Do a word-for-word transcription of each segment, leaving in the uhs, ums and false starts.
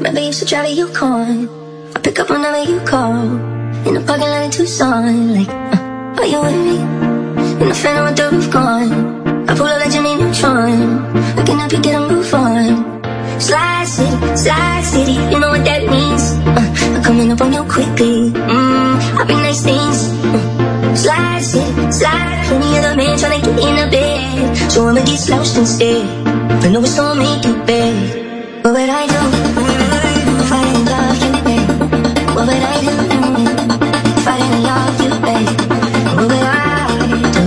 Remember you used to drive a Yukon. I pick up whenever you call. In the parking lot in Tucson. Like, uh, are you with me? In the phantom with the roof gone. I pull up like Jimmy Neutron. I can help you get a move on. Slide City, Slide City, you know what that means. uh, I'm coming up on you quickly. Mmm, I bring nice things. uh, Slide City, Slide. Plenty of the men tryna get in the bed, so I'ma get slouched instead. I know it's gonna make you bad. What would I do if I didn't love you, babe? What would I do if I didn't love you, babe? What would I do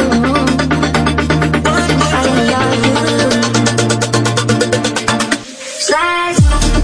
if I didn't love you? Slide.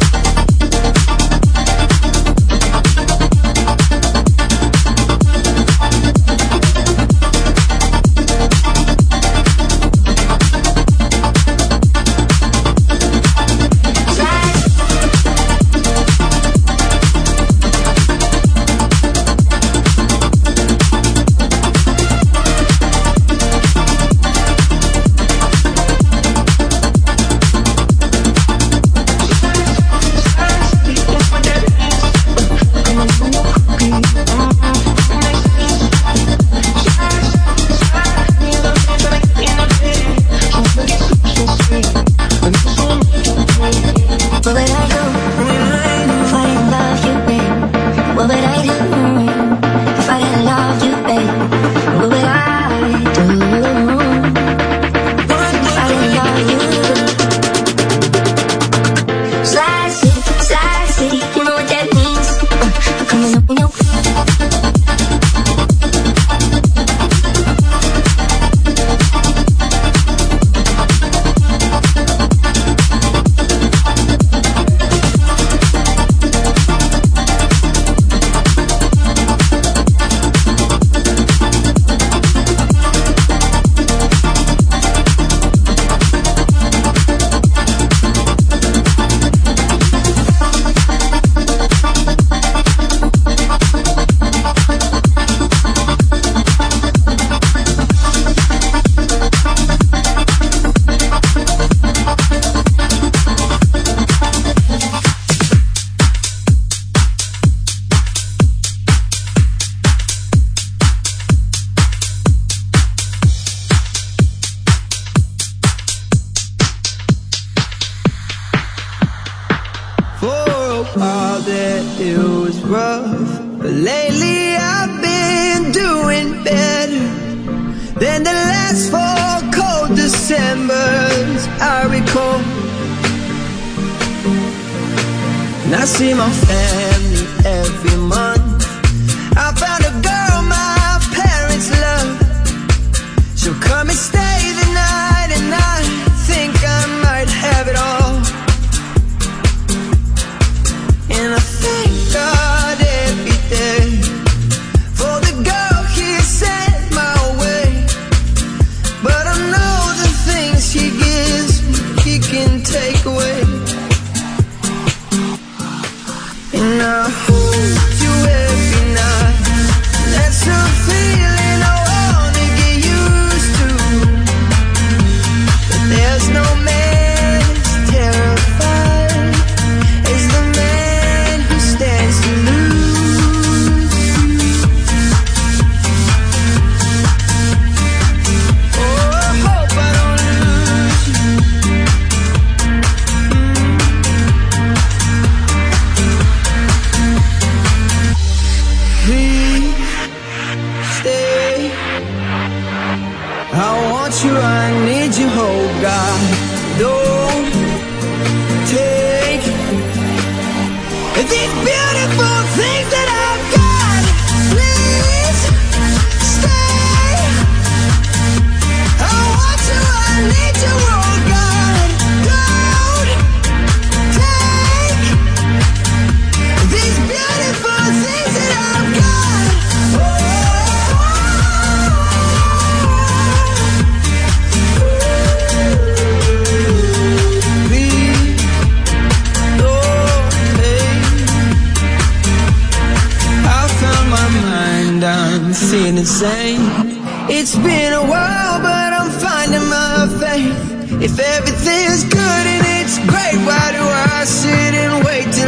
It's been a while, but I'm finding my faith. If everything's good and it's great, why do I sit and wait?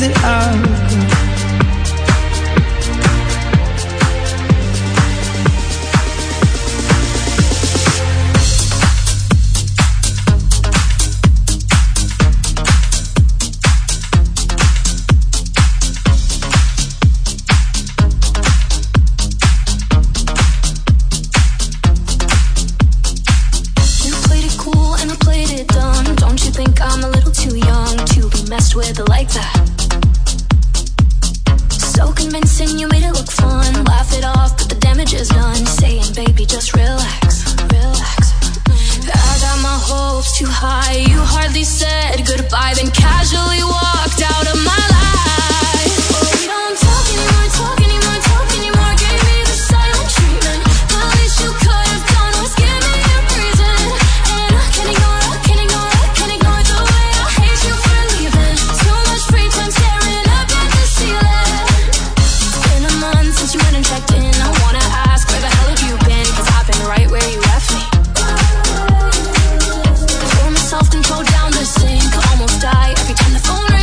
that I've got. With it like that. So convincing, you made it look fun. Laugh it off, but the damage is done. Saying, baby, just relax, relax. I got my hopes too high. You hardly said goodbye, then casually walked out of my life. Oh, we don't talk anymore, talk anymore, talk anymore. Gave me the silent treatment. The least you could have done was give me a reason. And I can't ignore, I can't ignore, I can't ignore the way I hate you for leaving. Too much free time staring up at the ceiling. It's been a month since you went and checked in. I wanna ask, where the hell have you been? Cause I've been right where you left me. Pour myself control down the sink. Almost die every time the phone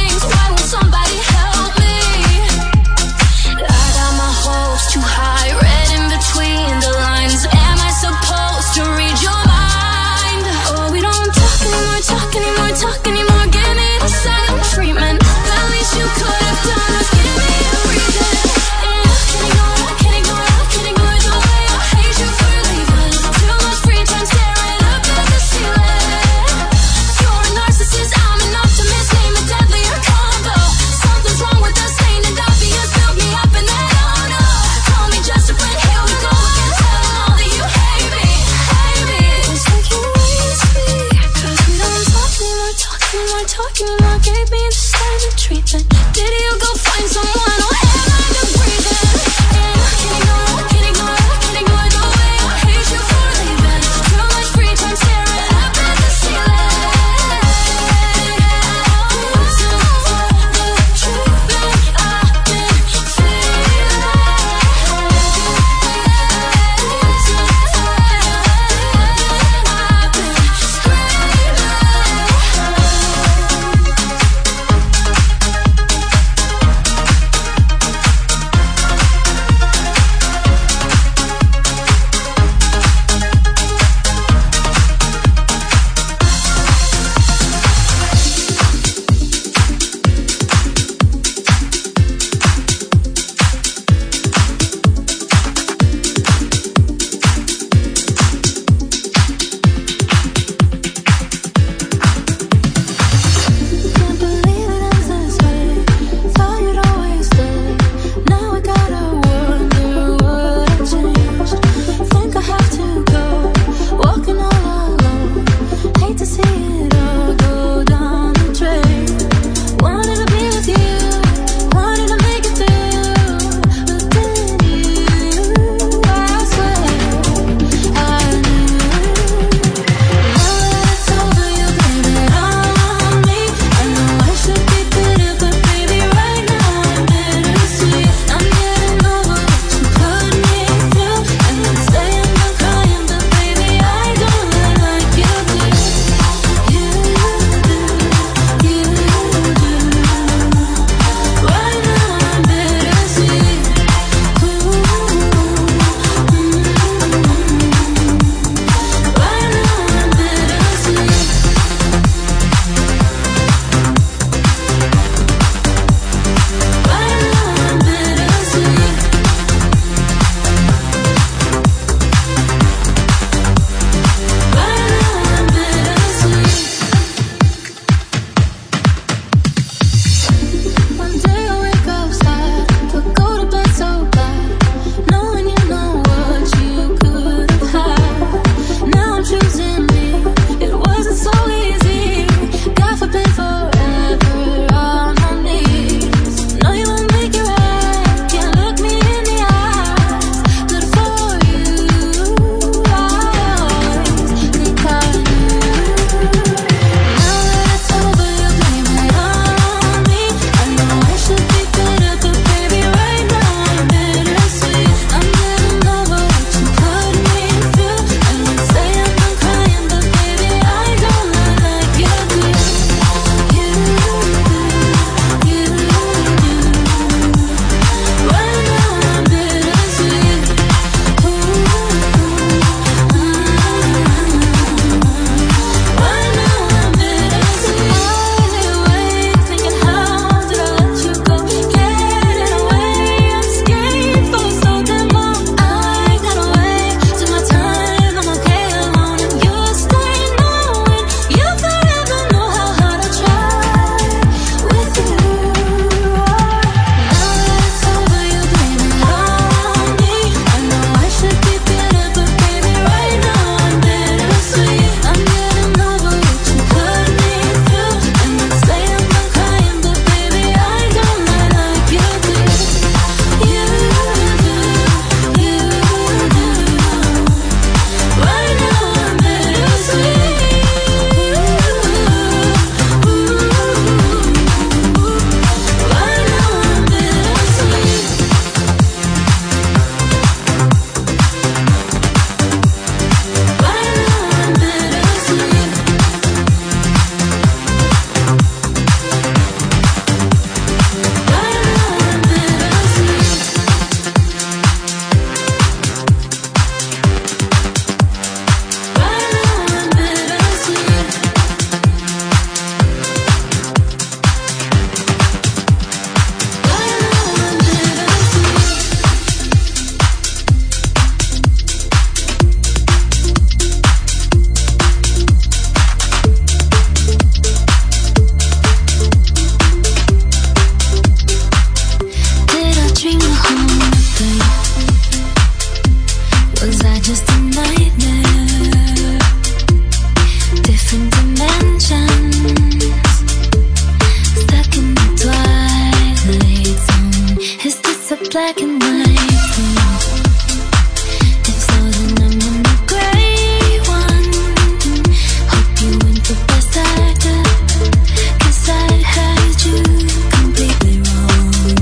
black and white things. It's all that I'm in the gray one. Hope you went the best I could, 'cause I had you completely wrong.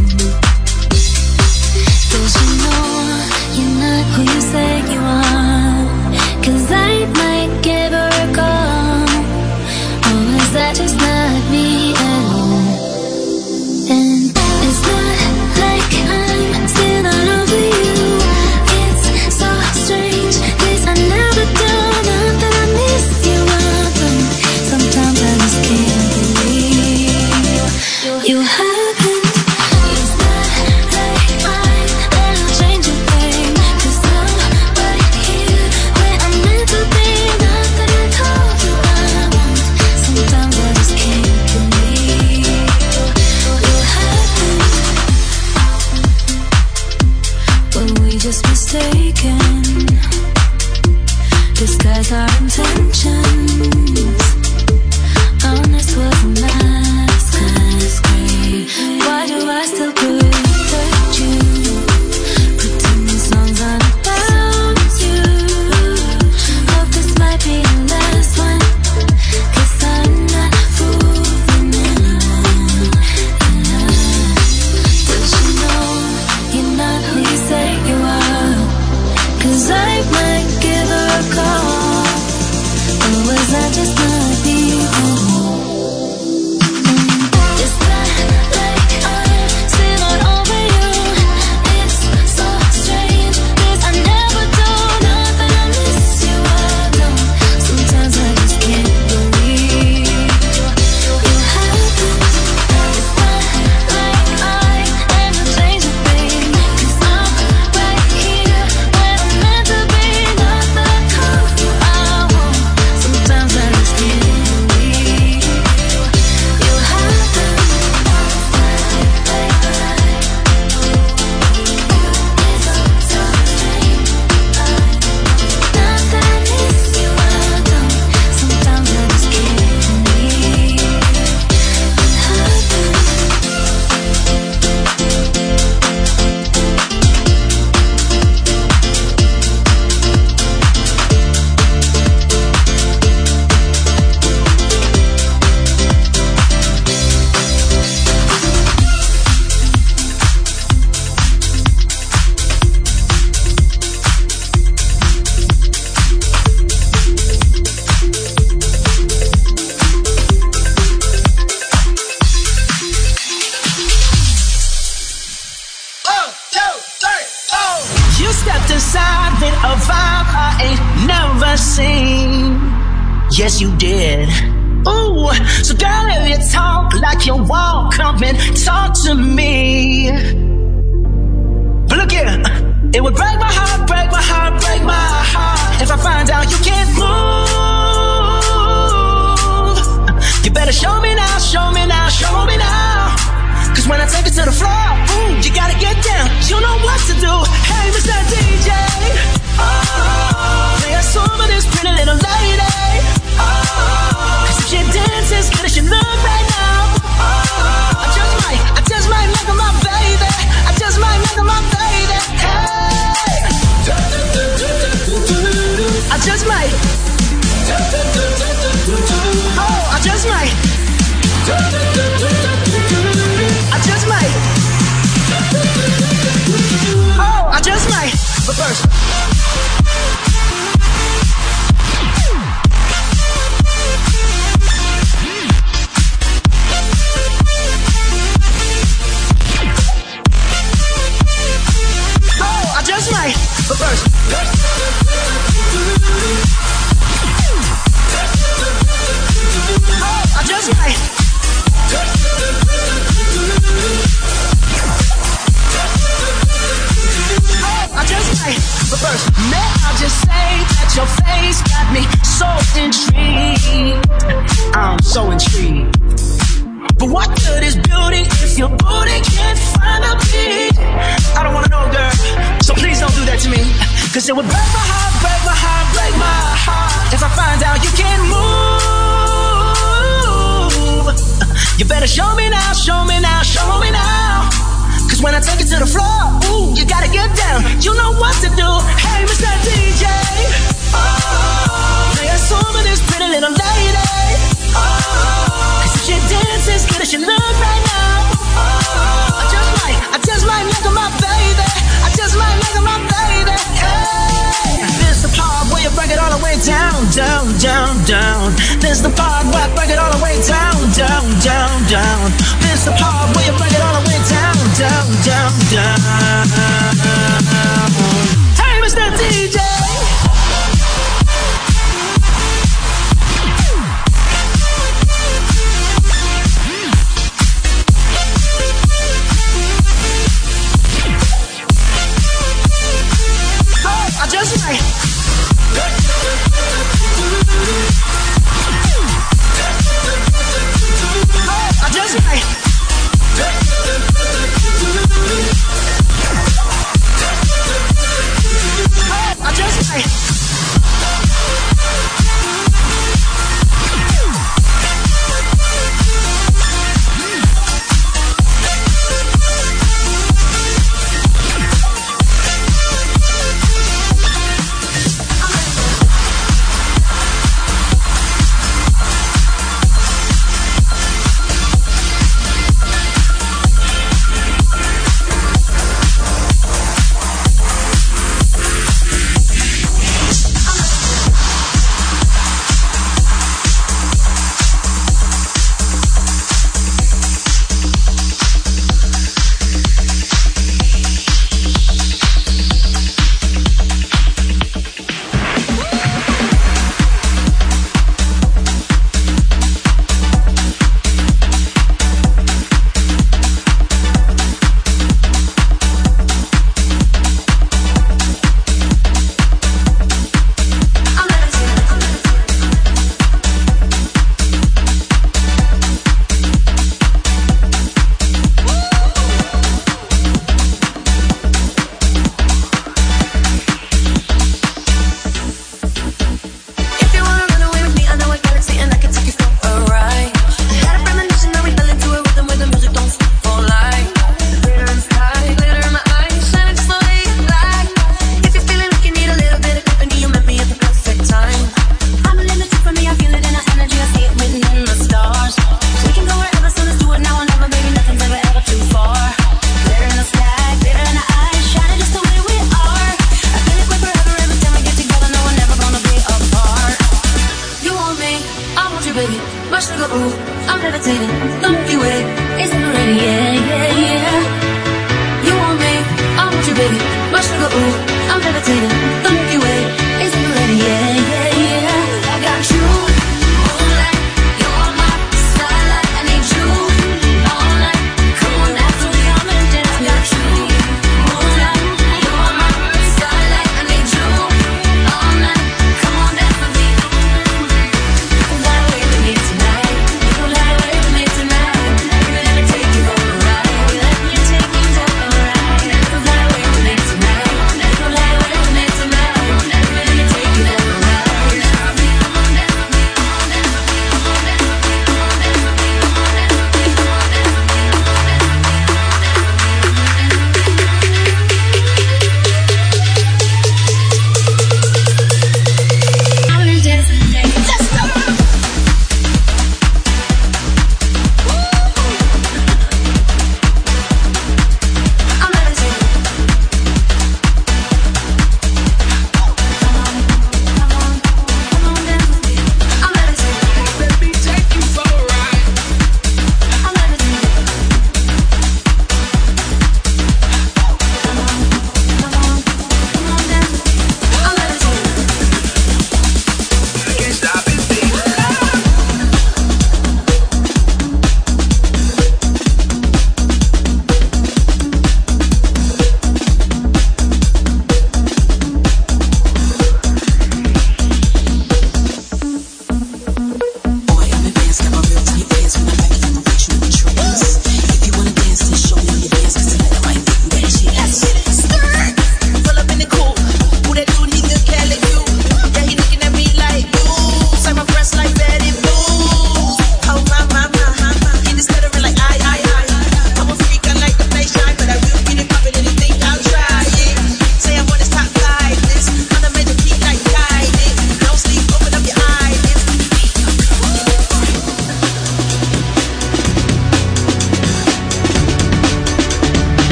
'Cause you know you're not who you say you are. 'Cause I might give her a call. Or is that just not me at all? And it's not like I'm still not over you. It's so strange, 'cause I never do. Not that I miss you, I don't. Sometimes I just can't believe you happened. It's not like mine, and I'll change a thing. 'Cause I'm right here where I'm meant to be. Not that I told you I won't. Sometimes I just can't believe you happened. Were we just mistaken? Disguise our intentions. Honest was a mask. Why do I still protect you? Pretend the songs aren't about you. Hope this might be the last one, 'cause I'm not fooling anyone. Don't you know you're not who you say you are? 'Cause I might give her a call. Or was that just not me? It's not like I'm still not over you. It's so strange, 'cause I never do. Not that I miss you, I don't. Sometimes I just can't believe you happened. It's not like I ever changed a thing. 'Cause I'm right here where I'm meant to be. Not that I told you I won't. Sometimes I just can't believe you happened. Not that I miss you, I don't. Sometimes I just can't believe it happened. You stepped inside with a vibe I ain't never seen. Yes, you did. Ooh, so girl, if you talk like you walk, come and talk to me. But look here, it would break my heart, break my heart, break my heart if I find out you can't move. You better show me now, show me now, show me now. 'Cause when I take it to the floor, ooh, you gotta get down. You know what to do. Hey, Mister D J, oh, play a song for this pretty little lady. Oh, 'cause if she dances, good as she look right now. Oh, I just might, I just might make her my baby. I just might make her my baby. Hey, I just might. Oh, I just might. I just might. Oh, I just might. But first, oh, I just might. But first, oh, I just might. I just might, but first, may I just say that your face got me so intrigued. I'm so intrigued. But what good is beauty if your booty can't find a beat? I don't wanna know, girl, so please don't do that to me. 'Cause it would break my heart, break my heart, break my heart if I find out you can't move. You better show me now, show me now, show me now. 'Cause when I take it to the floor, ooh, down. You know what to do. Hey, Mister D J. Oh, play a song with this pretty little lady. Oh, cause if she dances good as she look right now. Oh, I just might, I just might make her my baby. I just might make her my baby. Hey, this the part where you break it all the way down, down, down, down. This the part where I break it all the way down, down, down, down. This the part where you break it all the way down, down, down, down. Hey, Mister D J. I just might. I just might. I just might. My sugar, ooh, I'm levitating. The Milky Way is already, yeah, yeah, yeah. You want me, I want you, baby. My sugar, ooh.